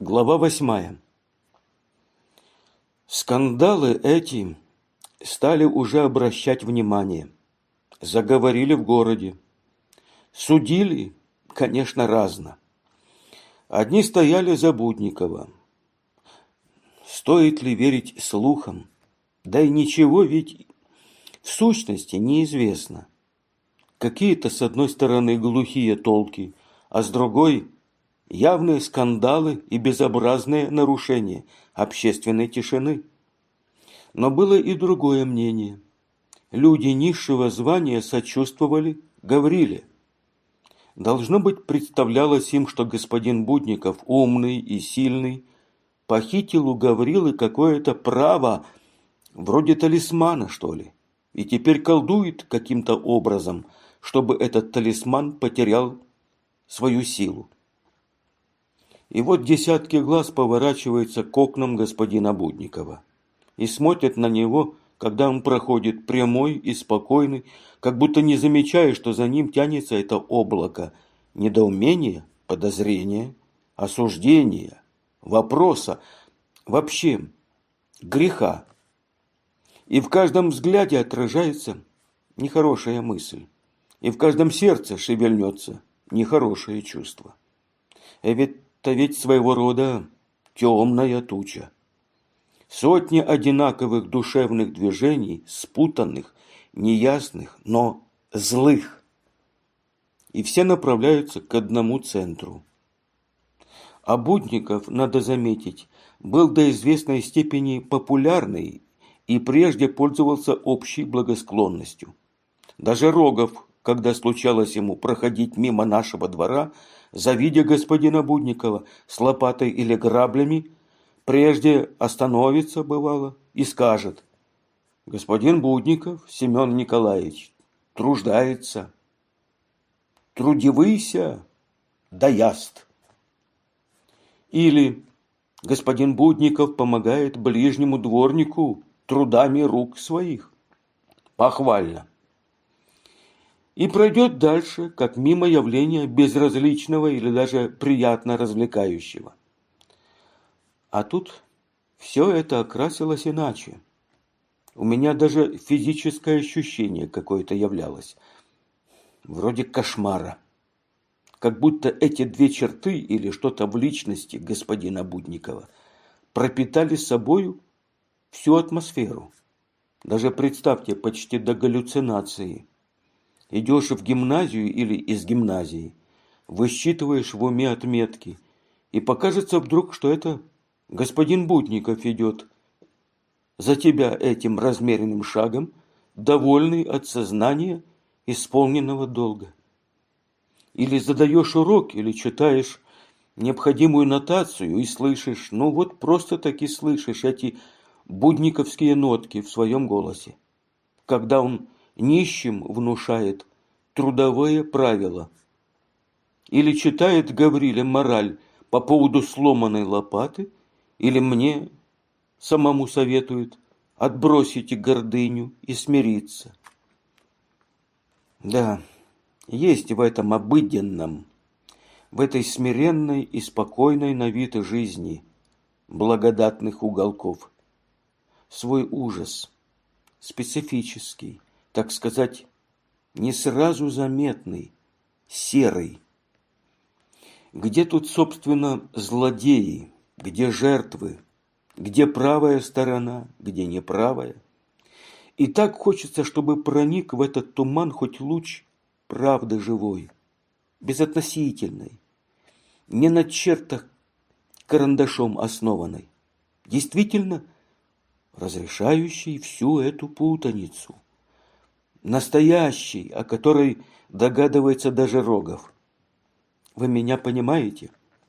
Глава 8. Скандалы эти стали уже обращать внимание. Заговорили в городе. Судили, конечно, разно. Одни стояли за Будникова. Стоит ли верить слухам? Да и ничего ведь в сущности неизвестно. Какие-то, с одной стороны, глухие толки, а с другой – явные скандалы и безобразные нарушения общественной тишины. Но было и другое мнение. Люди низшего звания сочувствовали, говорили. Должно быть, представлялось им, что господин Будников, умный и сильный, похитил у Гаврилы какое-то право, вроде талисмана, что ли, и теперь колдует каким-то образом, чтобы этот талисман потерял свою силу. И вот десятки глаз поворачиваются к окнам господина Будникова и смотрят на него, когда он проходит прямой и спокойный, как будто не замечая, что за ним тянется это облако недоумения, подозрения, осуждения, вопроса, вообще греха. И в каждом взгляде отражается нехорошая мысль, и в каждом сердце шевельнется нехорошее чувство. Это ведь своего рода темная туча. Сотни одинаковых душевных движений, спутанных, неясных, но злых. И все направляются к одному центру. А Будников, надо заметить, был до известной степени популярный и прежде пользовался общей благосклонностью. Даже Рогов, когда случалось ему проходить мимо нашего двора, завидя господина Будникова с лопатой или граблями, прежде остановится, бывало, и скажет: господин Будников Семен Николаевич труждается, трудивыйся, да яст. Или господин Будников помогает ближнему дворнику трудами рук своих. Похвально. И пройдет дальше, как мимо явления безразличного или даже приятно развлекающего. А тут все это окрасилось иначе. У меня даже физическое ощущение какое-то являлось. Вроде кошмара. Как будто эти две черты или что-то в личности господина Будникова пропитали собою всю атмосферу. Даже представьте, почти до галлюцинации. Идешь в гимназию или из гимназии, высчитываешь в уме отметки, и покажется вдруг, что это господин Будников идет за тебя этим размеренным шагом, довольный от сознания исполненного долга. Или задаешь урок, или читаешь необходимую нотацию и слышишь, просто таки слышишь эти будниковские нотки в своем голосе, когда он нищим внушает трудовое правило. Или читает Гавриле мораль по поводу сломанной лопаты, или мне самому советует отбросить гордыню и смириться. Да, есть в этом обыденном, в этой смиренной и спокойной на вид жизни благодатных уголков свой ужас, специфический, так сказать, не сразу заметный, серый. Где тут, собственно, злодеи, где жертвы, где правая сторона, где неправая? И так хочется, чтобы проник в этот туман хоть луч правды живой, безотносительной, не на чертах карандашом основанной, действительно разрешающей всю эту путаницу, настоящей, о которой догадывается даже Рогов. Вы меня понимаете?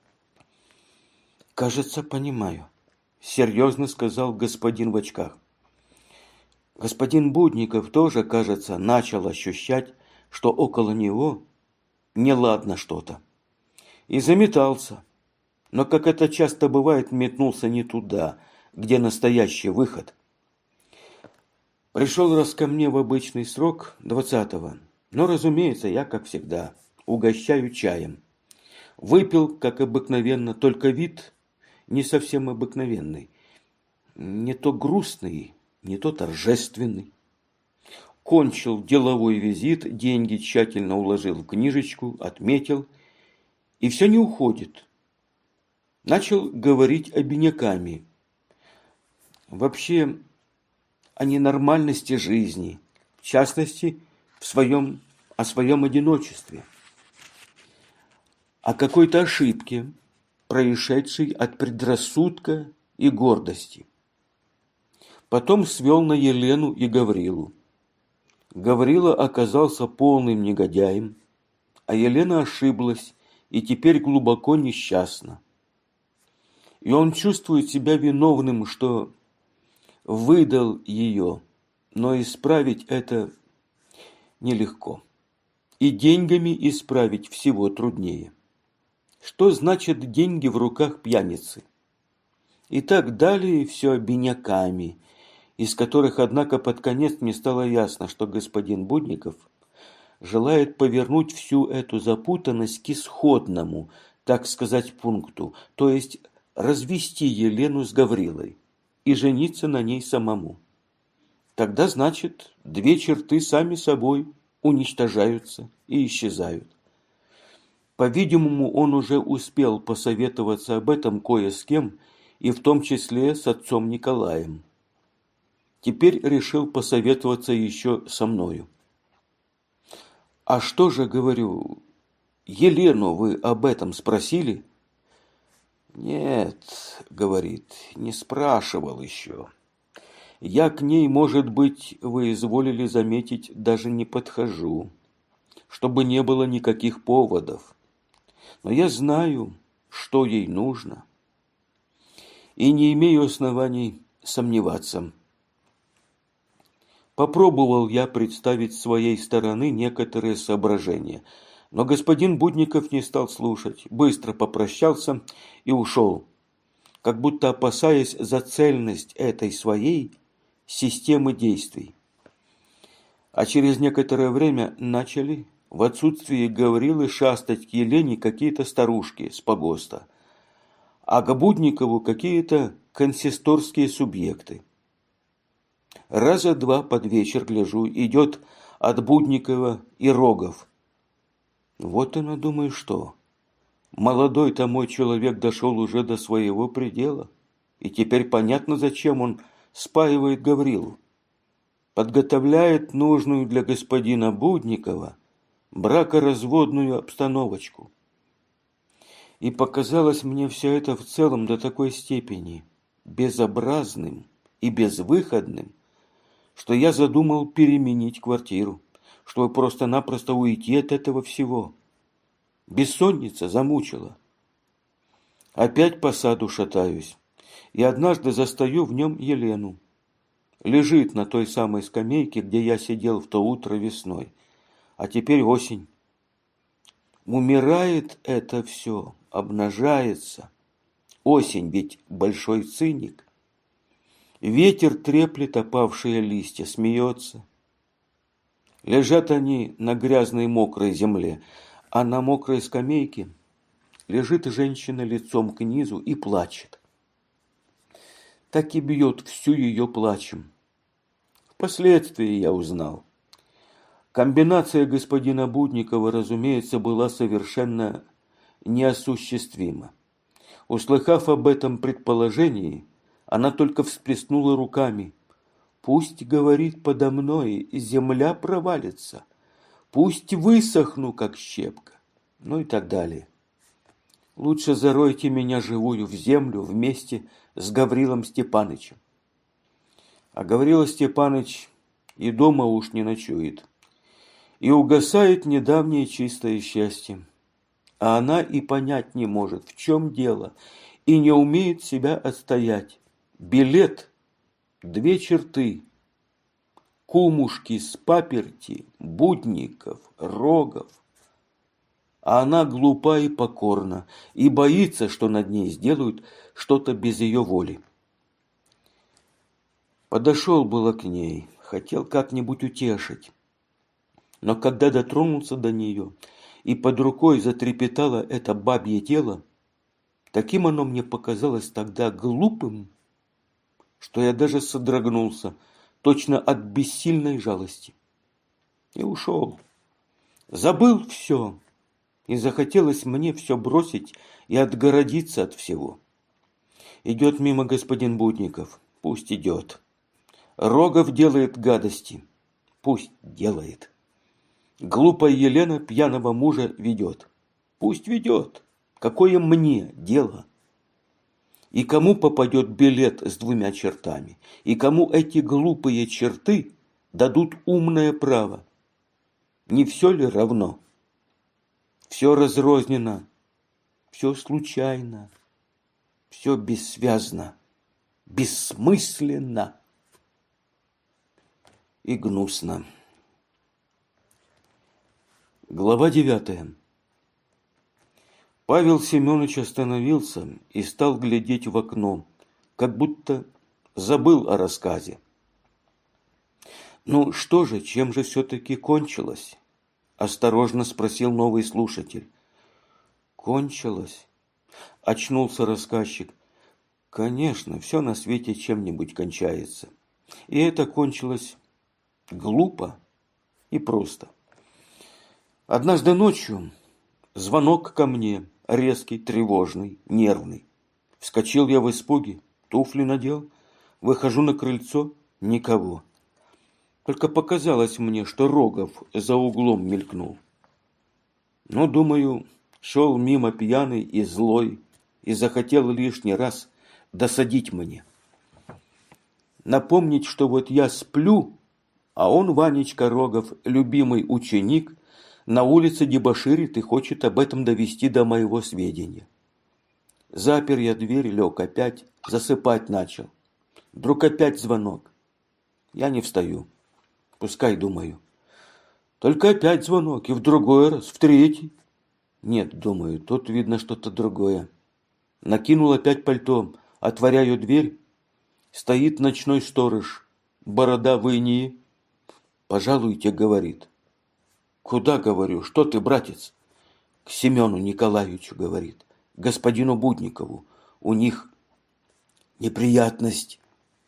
Кажется, понимаю, серьезно сказал господин в очках. Господин Будников тоже, кажется, начал ощущать, что около него неладно что-то. И заметался, но, как это часто бывает, метнулся не туда, где настоящий выход. Пришел раз ко мне в обычный срок 20-го, но, разумеется, я, как всегда, угощаю чаем. Выпил, как обыкновенно, только вид не совсем обыкновенный, не то грустный, не то торжественный. Кончил деловой визит, деньги тщательно уложил в книжечку, отметил, и все не уходит. Начал говорить обиняками. Вообще о ненормальности жизни, в частности, о своем одиночестве, о какой-то ошибке, происшедшей от предрассудка и гордости. Потом свел на Елену и Гаврилу. Гаврила оказался полным негодяем, а Елена ошиблась и теперь глубоко несчастна. И он чувствует себя виновным, что выдал ее, но исправить это нелегко. И деньгами исправить всего труднее. Что значит деньги в руках пьяницы? И так далее все обиняками, из которых, однако, под конец мне стало ясно, что господин Будников желает повернуть всю эту запутанность к исходному, так сказать, пункту, то есть развести Елену с Гаврилой и жениться на ней самому. Тогда, значит, две черты сами собой уничтожаются и исчезают. По-видимому, он уже успел посоветоваться об этом кое с кем, и в том числе с отцом Николаем. Теперь решил посоветоваться еще со мною. «А что же, говорю, Елену вы об этом спросили?» «Нет, — говорит, — не спрашивал еще. Я к ней, может быть, вы изволили заметить, даже не подхожу, чтобы не было никаких поводов. Но я знаю, что ей нужно, и не имею оснований сомневаться». Попробовал я представить с своей стороны некоторые соображения, но господин Будников не стал слушать, быстро попрощался и ушел, как будто опасаясь за цельность этой своей системы действий. А через некоторое время начали, в отсутствие Гаврилы, шастать к Елене какие-то старушки с погоста, а к Будникову какие-то консисторские субъекты. Раза два под вечер, гляжу, идет от Будникова и Рогов. Вот оно, думаю, что. Молодой-то мой человек дошел уже до своего предела, и теперь понятно, зачем он спаивает Гаврилу. Подготовляет нужную для господина Будникова бракоразводную обстановочку. И показалось мне все это в целом до такой степени безобразным и безвыходным, что я задумал переменить квартиру, чтобы просто-напросто уйти от этого всего. Бессонница замучила. Опять по саду шатаюсь, и однажды застаю в нем Елену. Лежит на той самой скамейке, где я сидел в то утро весной, а теперь осень. Умирает это все, обнажается. Осень ведь большой циник. Ветер треплет опавшие листья, смеется. Лежат они на грязной мокрой земле, а на мокрой скамейке лежит женщина лицом к низу и плачет. Так и бьет всю ее плачем. Впоследствии я узнал. Комбинация господина Будникова, разумеется, была совершенно неосуществима. Услыхав об этом предположении, она только всплеснула руками. «Пусть, — говорит, — подо мной земля провалится, пусть высохну, как щепка», ну и так далее. Лучше заройте меня живую в землю вместе с Гаврилом Степанычем. А Гаврила Степаныч и дома уж не ночует. И угасает недавнее чистое счастье. А она и понять не может, в чем дело, и не умеет себя отстоять. Билет, две черты, кумушки с паперти, Будников, Рогов. А она глупа и покорна, и боится, что над ней сделают что-то без ее воли. Подошел было к ней, хотел как-нибудь утешить. Но когда дотронулся до нее, и под рукой затрепетало это бабье тело, Таким оно мне показалось тогда глупым, что я даже содрогнулся, точно от бессильной жалости. И ушел. Забыл все. И захотелось мне все бросить и отгородиться от всего. Идет мимо господин Будников. Пусть идет. Рогов делает гадости. Пусть делает. Глупая Елена пьяного мужа ведет. Пусть ведет. Какое мне дело? И кому попадет билет с 2 чертами? И кому эти глупые черты дадут умное право? Не все ли равно? Все разрознено, все случайно, все бессвязно, бессмысленно и гнусно. Глава 9. Павел Семенович остановился и стал глядеть в окно, как будто забыл о рассказе. «Ну что же, чем же все-таки кончилось?» – осторожно спросил новый слушатель. «Кончилось?» – очнулся рассказчик. «Конечно, все на свете чем-нибудь кончается. И это кончилось глупо и просто. Однажды ночью звонок ко мне, резкий, тревожный, нервный. Вскочил я в испуге, туфли надел, выхожу на крыльцо – никого. Только показалось мне, что Рогов за углом мелькнул. Но, думаю, шел мимо пьяный и злой и захотел лишний раз досадить мне. Напомнить, что вот я сплю, а он, Ванечка Рогов, любимый ученик, на улице дебоширит и хочет об этом довести до моего сведения. Запер я дверь, лег опять, засыпать начал. Вдруг опять звонок. Я не встаю. Пускай, думаю. Только опять звонок, и в другой раз, в третий. Нет, думаю, тут видно что-то другое. Накинул опять пальто, отворяю дверь. Стоит ночной сторож, борода в инии. «Пожалуйте», — говорит. «Куда?» — говорю. «Что ты, братец?» «К Семену Николаевичу», — говорит. «Господину Будникову. У них неприятность».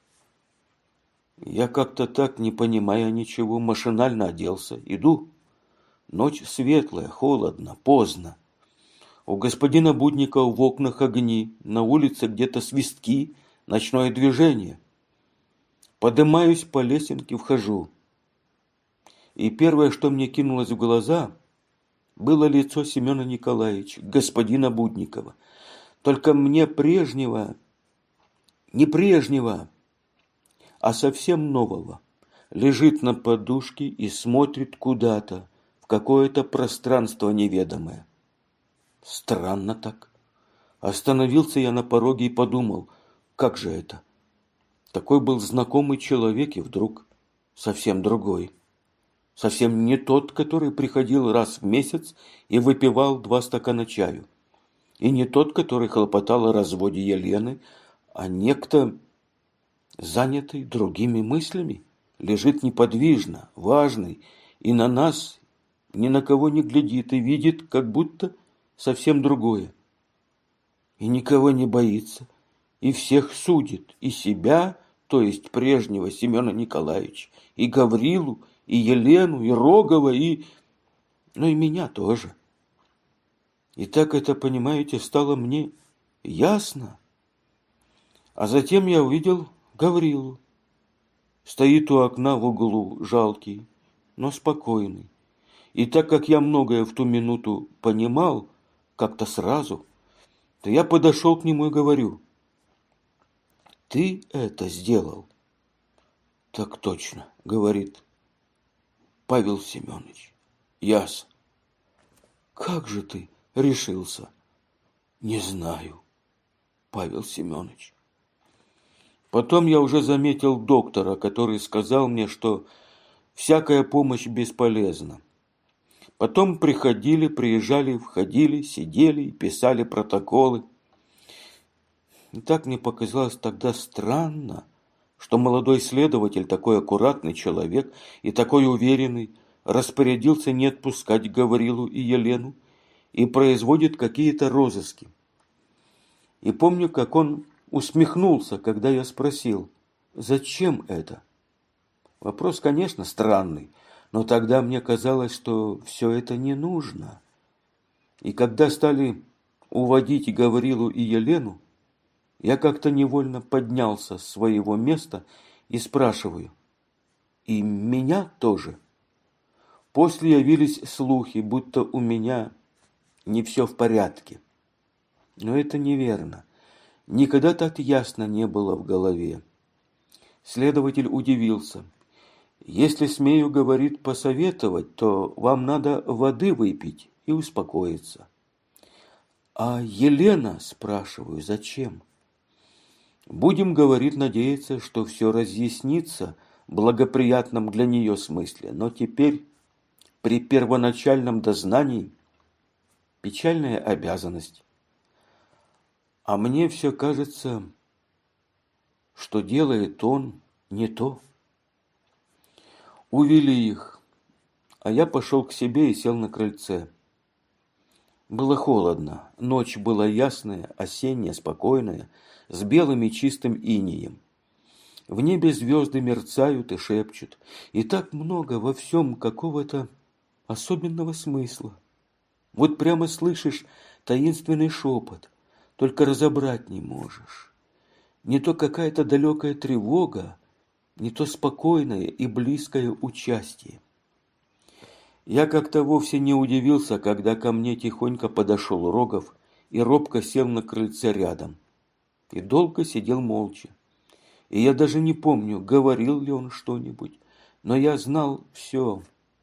Я как-то так, не понимая ничего, машинально оделся. Иду. Ночь светлая, холодно, поздно. У господина Будникова в окнах огни, на улице где-то свистки, ночное движение. Подымаюсь по лесенке, вхожу. И первое, что мне кинулось в глаза, было лицо Семена Николаевича, господина Будникова. Только мне не прежнего, а совсем нового. Лежит на подушке и смотрит куда-то, в какое-то пространство неведомое. Странно так. Остановился я на пороге и подумал, как же это? Такой был знакомый человек, и вдруг совсем другой. Совсем не тот, который приходил раз в месяц и выпивал 2 стакана чаю. И не тот, который хлопотал о разводе Елены, а некто, занятый другими мыслями, лежит неподвижно, важный, и на нас ни на кого не глядит и видит, как будто совсем другое. И никого не боится, и всех судит, и себя, то есть прежнего Семена Николаевича, и Гаврилу, и Елену, и Рогова, и меня тоже. И так это, понимаете, стало мне ясно. А затем я увидел Гаврилу. Стоит у окна в углу, жалкий, но спокойный. И так как я многое в ту минуту понимал, как-то сразу, то я подошел к нему и говорю: «Ты это сделал?» «Так точно», — говорит Павел Семенович. «Яс». «Как же ты решился?» «Не знаю, Павел Семенович». Потом я уже заметил доктора, который сказал мне, что всякая помощь бесполезна. Потом приезжали, входили, сидели и писали протоколы. И так мне показалось тогда странно, что молодой следователь, такой аккуратный человек и такой уверенный, распорядился не отпускать Гаврилу и Елену и производит какие-то розыски. И помню, как он усмехнулся, когда я спросил, зачем это? Вопрос, конечно, странный, но тогда мне казалось, что все это не нужно. И когда стали уводить Гаврилу и Елену, я как-то невольно поднялся с своего места и спрашиваю, и меня тоже? После явились слухи, будто у меня не все в порядке. Но это неверно. Никогда так ясно не было в голове. Следователь удивился. Если смею, говорит, посоветовать, то вам надо воды выпить и успокоиться. А Елена, спрашиваю, зачем? Будем, говорит, надеяться, что все разъяснится в благоприятном для нее смысле. Но теперь, при первоначальном дознании, печальная обязанность. А мне все кажется, что делает он не то. Увели их, а я пошел к себе и сел на крыльце. Было холодно, ночь была ясная, осенняя, спокойная, с белым и чистым инеем. В небе звезды мерцают и шепчут, и так много во всем какого-то особенного смысла. Вот прямо слышишь таинственный шепот, только разобрать не можешь. Не то какая-то далекая тревога, не то спокойное и близкое участие. Я как-то вовсе не удивился, когда ко мне тихонько подошел Рогов и робко сел на крыльце рядом. И долго сидел молча. И я даже не помню, говорил ли он что-нибудь, но я знал все.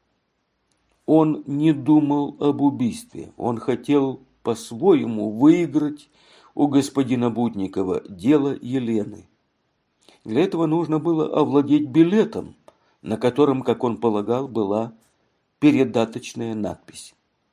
Он не думал об убийстве, он хотел по-своему выиграть у господина Будникова дело Елены. Для этого нужно было овладеть билетом, на котором, как он полагал, была передаточная надпись.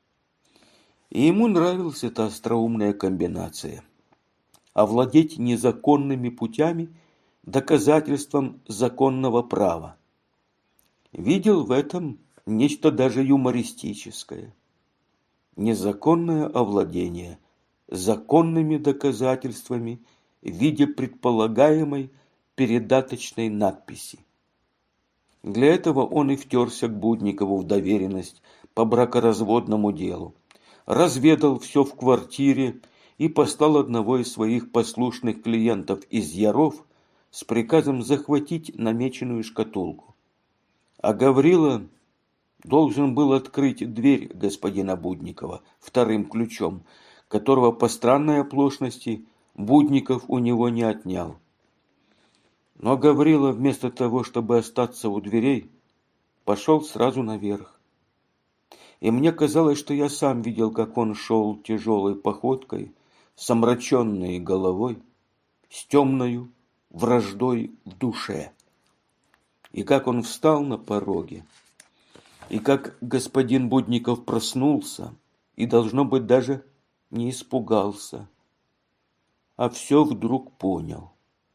И ему нравилась эта остроумная комбинация. Овладеть незаконными путями доказательством законного права. Видел в этом нечто даже юмористическое. Незаконное овладение законными доказательствами в виде предполагаемой передаточной надписи. Для этого он и втерся к Будникову в доверенность по бракоразводному делу, разведал все в квартире и послал одного из своих послушных клиентов из Яров с приказом захватить намеченную шкатулку. А Гаврила должен был открыть дверь господина Будникова вторым ключом, которого по странной оплошности Будников у него не отнял. Но Гаврила вместо того, чтобы остаться у дверей, пошел сразу наверх. И мне казалось, что я сам видел, как он шел тяжелой походкой, с омраченной головой, с темною враждой в душе. И как он встал на пороге, и как господин Будников проснулся, и, должно быть, даже не испугался, а все вдруг понял.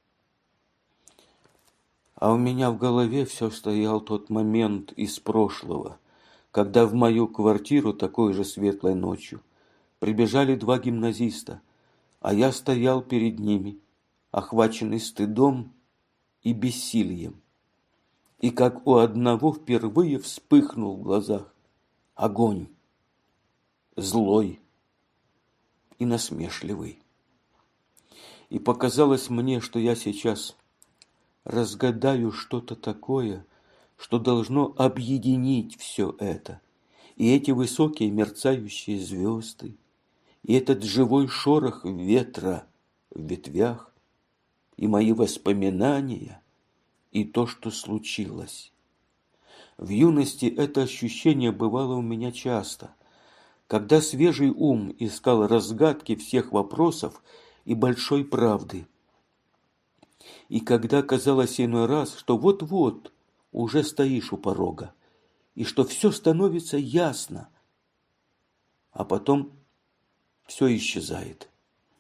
А у меня в голове все стоял тот момент из прошлого, когда в мою квартиру такой же светлой ночью прибежали два гимназиста, а я стоял перед ними, охваченный стыдом и бессилием. И как у одного впервые вспыхнул в глазах огонь, злой и насмешливый. И показалось мне, что я сейчас разгадаю что-то такое, что должно объединить все это. И эти высокие мерцающие звезды, и этот живой шорох ветра в ветвях, и мои воспоминания, и то, что случилось. В юности это ощущение бывало у меня часто, когда свежий ум искал разгадки всех вопросов и большой правды. И когда казалось иной раз, что вот-вот уже стоишь у порога, и что все становится ясно, а потом все исчезает.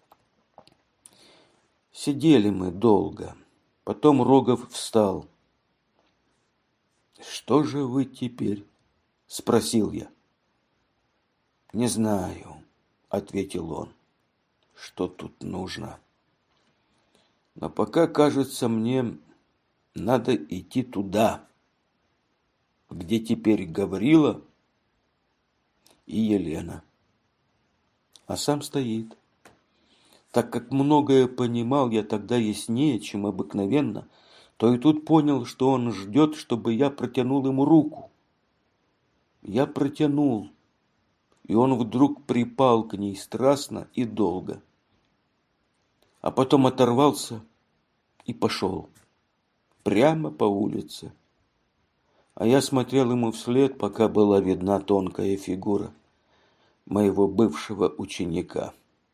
Сидели мы долго, потом Рогов встал. «Что же вы теперь?» – спросил я. «Не знаю», – ответил он. что тут нужно. Но пока, кажется, мне надо идти туда, где теперь Гаврила и Елена. А сам стоит. Так как многое понимал я тогда яснее, чем обыкновенно, то и тут понял, что он ждет, чтобы я протянул ему руку. Я протянул, и он вдруг припал к ней страстно и долго. А потом оторвался и пошел прямо по улице. А я смотрел ему вслед, пока была видна тонкая фигура моего бывшего ученика.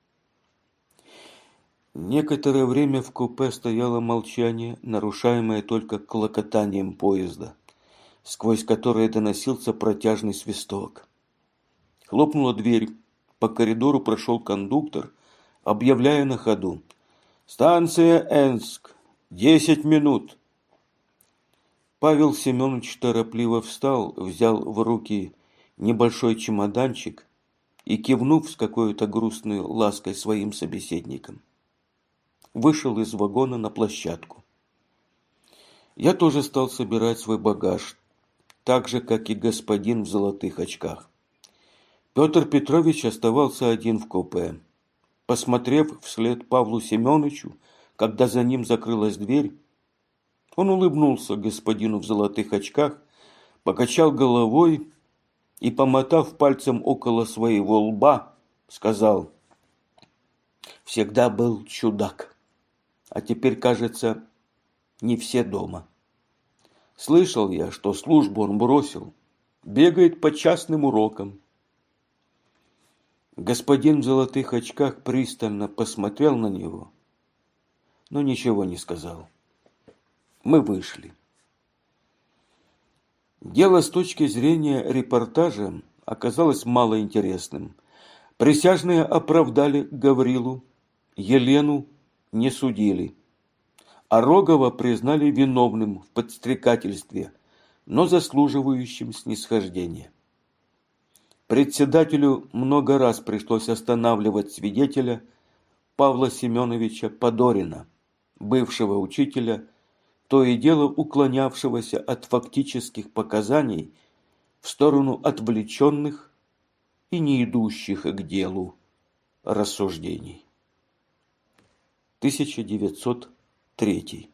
Некоторое время в купе стояло молчание, нарушаемое только клокотанием поезда, сквозь которое доносился протяжный свисток. Хлопнула дверь. По коридору прошел кондуктор, объявляя на ходу: «Станция Энск. 10 минут». Павел Семенович торопливо встал, взял в руки небольшой чемоданчик и, кивнув с какой-то грустной лаской своим собеседникам, вышел из вагона на площадку. Я тоже стал собирать свой багаж, так же, как и господин в золотых очках. Петр Петрович оставался один в купе. Посмотрев вслед Павлу Семеновичу, когда за ним закрылась дверь, он улыбнулся господину в золотых очках, покачал головой и, помотав пальцем около своего лба, сказал: «Всегда был чудак, а теперь, кажется, не все дома. Слышал я, что службу он бросил, бегает по частным урокам». Господин в золотых очках пристально посмотрел на него, но ничего не сказал. Мы вышли. Дело с точки зрения репортажа оказалось малоинтересным. Присяжные оправдали Гаврилу, Елену не судили, а Рогова признали виновным в подстрекательстве, но заслуживающим снисхождения. Председателю много раз пришлось останавливать свидетеля Павла Семеновича Подорина, бывшего учителя, то и дело уклонявшегося от фактических показаний в сторону отвлеченных и не идущих к делу рассуждений. 1903